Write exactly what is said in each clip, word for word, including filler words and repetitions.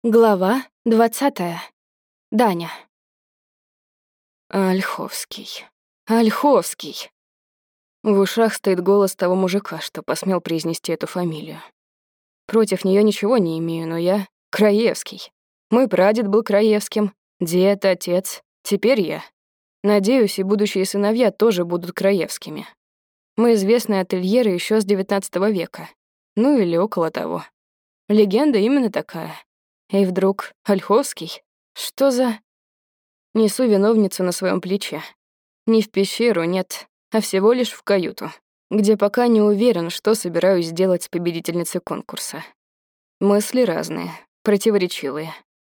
Глава двадцатая. Даня. Ольховский. Ольховский. В ушах стоит голос того мужика, что посмел произнести эту фамилию. Против нее ничего не имею, но я Краевский. Мой прадед был Краевским, дед, отец, теперь я. Надеюсь, и будущие сыновья тоже будут Краевскими. Мы известные ательеры еще с девятнадцатого века. Ну или около того. Легенда именно такая. И вдруг Ольховский? Что за... Несу виновницу на своем плече. Не в пещеру, нет, а всего лишь в каюту, где пока не уверен, что собираюсь сделать с победительницей конкурса. Мысли разные, противоречивые.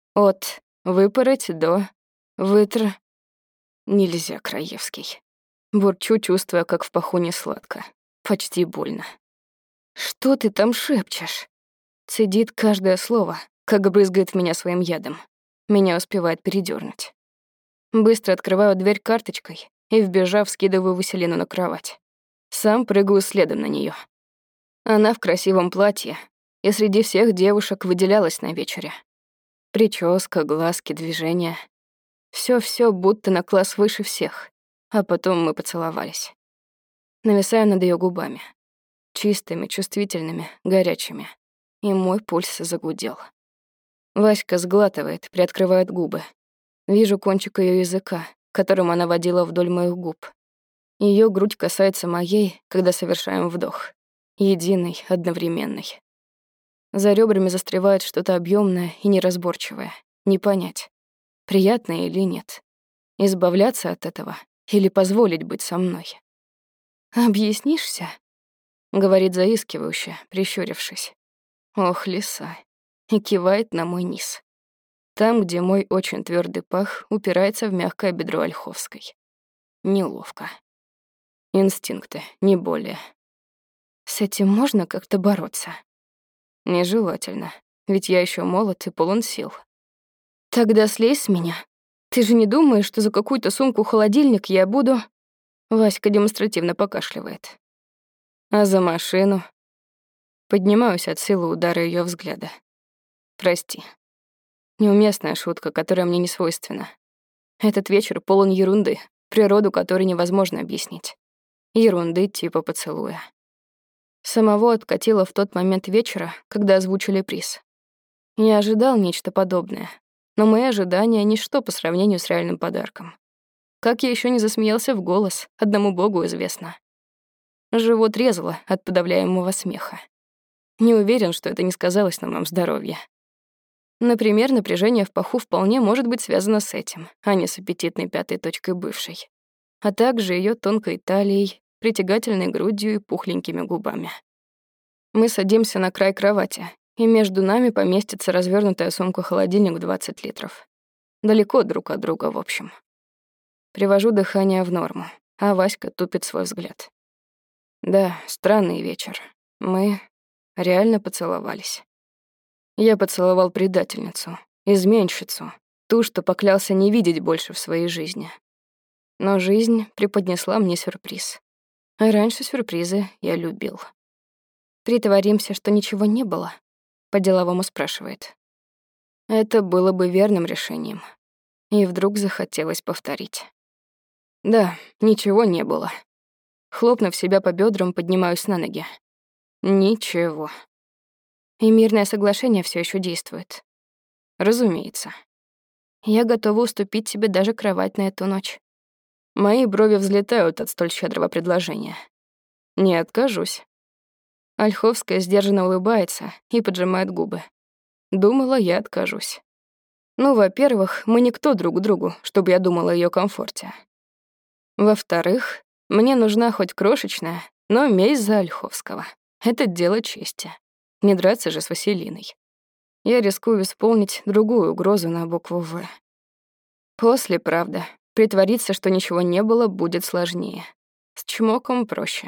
От «выпороть» до «вытр...» Нельзя, Краевский. Бурчу, чувствуя, как в паху несладко. Почти больно. «Что ты там шепчешь?» Цедит каждое слово, как брызгает в меня своим ядом. Меня успевает передёрнуть. Быстро открываю дверь карточкой и, вбежав, скидываю Василину на кровать. Сам прыгаю следом на неё. Она в красивом платье и среди всех девушек выделялась на вечере. Прическа, глазки, движения. Всё-всё будто на класс выше всех. А потом мы поцеловались. Нависаю над её губами. Чистыми, чувствительными, горячими. И мой пульс загудел. Васька сглатывает, приоткрывает губы. Вижу кончик её языка, которым она водила вдоль моих губ. Её грудь касается моей, когда совершаем вдох. Единый, одновременный. За ребрами застревает что-то объёмное и неразборчивое. Не понять, приятно или нет. Избавляться от этого или позволить быть со мной. «Объяснишься?» — говорит заискивающе, прищурившись. Ох, лиса. И кивает на мой низ. Там, где мой очень твёрдый пах упирается в мягкое бедро Ольховской. Неловко. Инстинкты, не более. С этим можно как-то бороться? Нежелательно, ведь я ещё молод и полон сил. Тогда слезь с меня. Ты же не думаешь, что за какую-то сумку-холодильник я буду... Васька демонстративно покашливает. А за машину? Поднимаюсь от силы удара её взгляда. Прости. Неуместная шутка, которая мне не свойственна. Этот вечер полон ерунды, природу которой невозможно объяснить. Ерунды типа поцелуя. Самого откатило в тот момент вечера, когда озвучили приз. Я ожидал нечто подобное, но мои ожидания — ничто по сравнению с реальным подарком. Как я ещё не засмеялся в голос, одному богу известно. Живот резало от подавляемого смеха. Не уверен, что это не сказалось на моем здоровье. Например, напряжение в паху вполне может быть связано с этим, а не с аппетитной пятой точкой бывшей, а также её тонкой талией, притягательной грудью и пухленькими губами. Мы садимся на край кровати, и между нами поместится развёрнутая сумка-холодильник в двадцать литров. Далеко друг от друга, в общем. Привожу дыхание в норму, а Васька тупит свой взгляд. Да, странный вечер. Мы реально поцеловались. Я поцеловал предательницу, изменщицу, ту, что поклялся не видеть больше в своей жизни. Но жизнь преподнесла мне сюрприз. А раньше сюрпризы я любил. «Притворимся, что ничего не было?» — по-деловому спрашивает. Это было бы верным решением. И вдруг захотелось повторить. Да, ничего не было. Хлопнув себя по бёдрам, поднимаюсь на ноги. Ничего. И мирное соглашение всё ещё действует. Разумеется. Я готова уступить тебе даже кровать на эту ночь. Мои брови взлетают от столь щедрого предложения. Не откажусь. Ольховская сдержанно улыбается и поджимает губы. Думала, я откажусь. Ну, во-первых, мы никто друг другу, чтобы я думала о её комфорте. Во-вторых, мне нужна хоть крошечная, но месть за Ольховского. Это дело чести. Не драться же с Василиной. Я рискую исполнить другую угрозу на букву «В». После, правда, притвориться, что ничего не было, будет сложнее. С чмоком проще.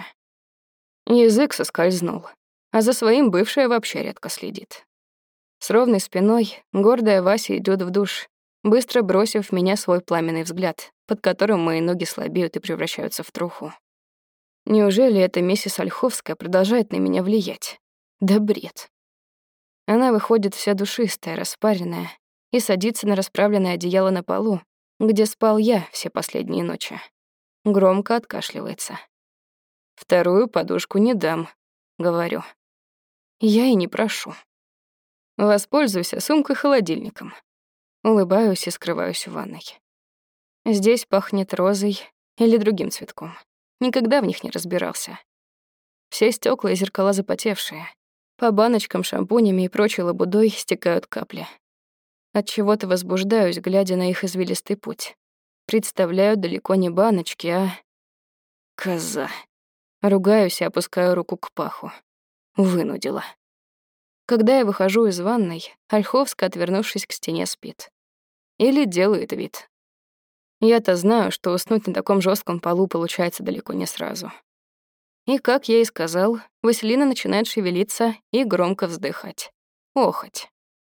Язык соскользнул, а за своим бывшая вообще редко следит. С ровной спиной гордая Вася идёт в душ, быстро бросив в меня свой пламенный взгляд, под которым мои ноги слабеют и превращаются в труху. Неужели эта миссис Ольховская продолжает на меня влиять? Да бред. Она выходит вся душистая, распаренная, и садится на расправленное одеяло на полу, где спал я все последние ночи. Громко откашливается. «Вторую подушку не дам», — говорю. Я и не прошу. Воспользуйся сумкой-холодильником. Улыбаюсь и скрываюсь в ванной. Здесь пахнет розой или другим цветком. Никогда в них не разбирался. Все стекла и зеркала запотевшие. По баночкам, шампунями и прочей лабудой стекают капли. Отчего-то возбуждаюсь, глядя на их извилистый путь. Представляю далеко не баночки, а... Коза. Ругаюсь и опускаю руку к паху. Вынудила. Когда я выхожу из ванной, Ольховская, отвернувшись к стене, спит. Или делает вид. Я-то знаю, что уснуть на таком жестком полу получается далеко не сразу. И, как я и сказал, Василина начинает шевелиться и громко вздыхать. Охоть.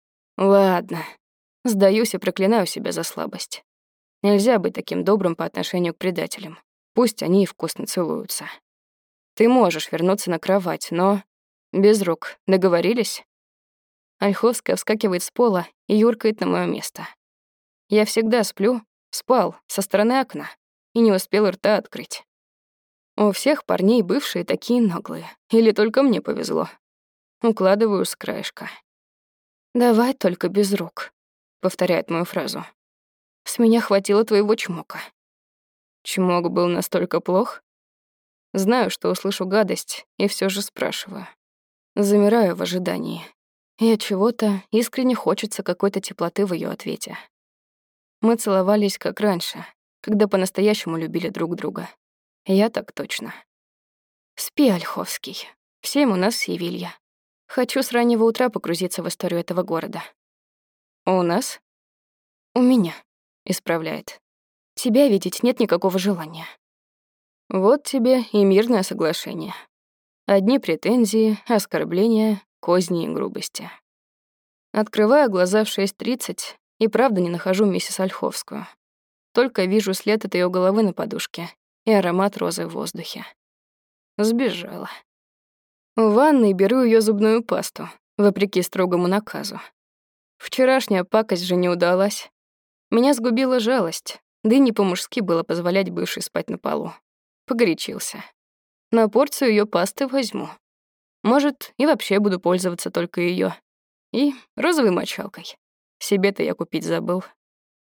Ладно. Сдаюсь и проклинаю себя за слабость. Нельзя быть таким добрым по отношению к предателям. Пусть они и вкусно целуются. Ты можешь вернуться на кровать, но... Без рук. Договорились? Ольховская вскакивает с пола и юркает на моё место. Я всегда сплю, спал, со стороны окна, и не успел рта открыть. У всех парней бывшие такие наглые. Или только мне повезло. Укладываю с краешка. «Давай только без рук», — повторяет мою фразу. «С меня хватило твоего чмока». Чмок был настолько плох? Знаю, что услышу гадость, и все же спрашиваю. Замираю в ожидании. И от чего-то искренне хочется какой-то теплоты в ее ответе. Мы целовались как раньше, когда по-настоящему любили друг друга. Я так точно. Спи, Ольховский. В семь у нас Севилья. Хочу с раннего утра погрузиться в историю этого города. У нас? У меня, исправляет. Тебя видеть нет никакого желания. Вот тебе и мирное соглашение. Одни претензии, оскорбления, козни и грубости. Открываю глаза в шесть тридцать и правда не нахожу миссис Ольховскую. Только вижу след от ее головы на подушке и аромат розы в воздухе. Сбежала. В ванной беру ее зубную пасту, вопреки строгому наказу. Вчерашняя пакость же не удалась. Меня сгубила жалость, да и не по-мужски было позволять бывшей спать на полу. Погорячился. На порцию ее пасты возьму. Может, и вообще буду пользоваться только ее. И розовой мочалкой. Себе-то я купить забыл.